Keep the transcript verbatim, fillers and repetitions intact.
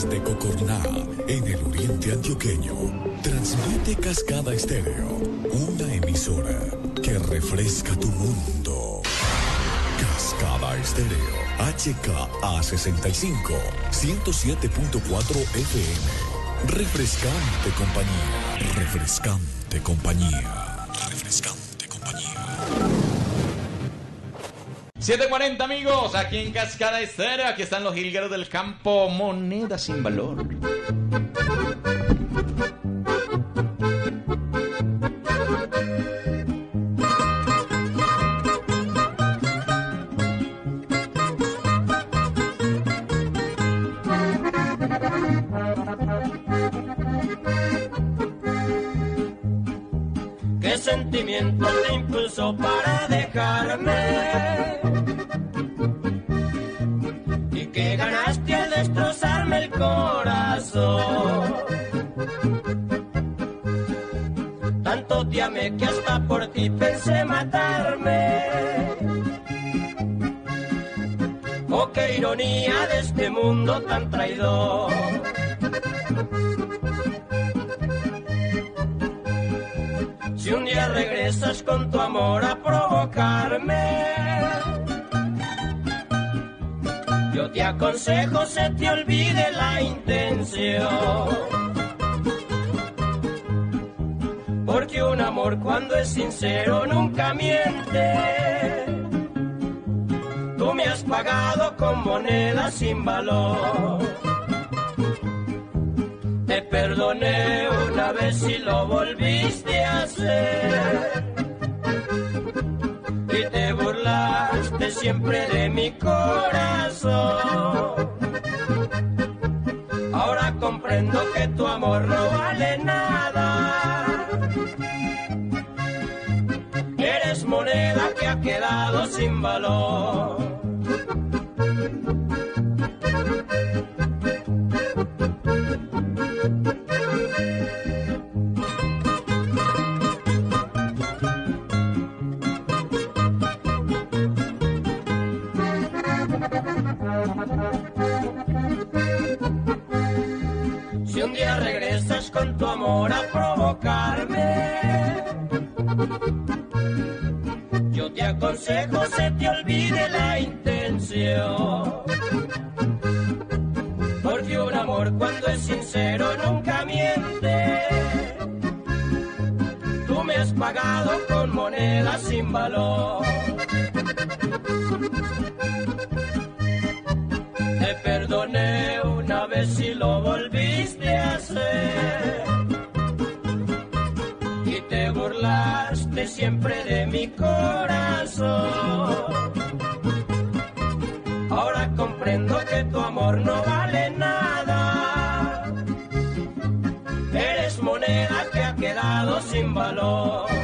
Desde Cocorná, en el oriente antioqueño, transmite Cascada Estéreo, una emisora que refresca tu mundo. Cascada Estéreo, H K A sesenta y cinco, ciento siete punto cuatro F M. Refrescante compañía, refrescante compañía, refrescante compañía. siete cuarenta amigos, aquí en Cascada Estéreo, aquí están los jilgueros del campo, moneda sin valor. ¿Qué sentimiento te impulsó para dejarme? ¿Y qué ganaste al destrozarme el corazón? Tanto te amé que hasta por ti pensé matarme. Oh, qué ironía de este mundo tan traidor. Si un día regresas con tu amor a provocarme, yo te aconsejo se te olvide la intención. Porque un amor cuando es sincero nunca miente. Tú me has pagado con monedas sin valor. Te perdoné una vez y lo volviste a hacer. Y te burlaste siempre de mi corazón. Ahora comprendo que tu amor no vale nada. Eres moneda que ha quedado sin valor. Si un día regresas con tu amor a provocarme, yo te aconsejo se te olvide la intención. Porque un amor cuando es sincero nunca miente. Tú me has pagado con monedas sin valor. Te perdoné una vez y lo volviste a hacer. Y te burlaste siempre de mi corazón. Ahora comprendo que tu amor no vale nada. Eres moneda que ha quedado sin valor.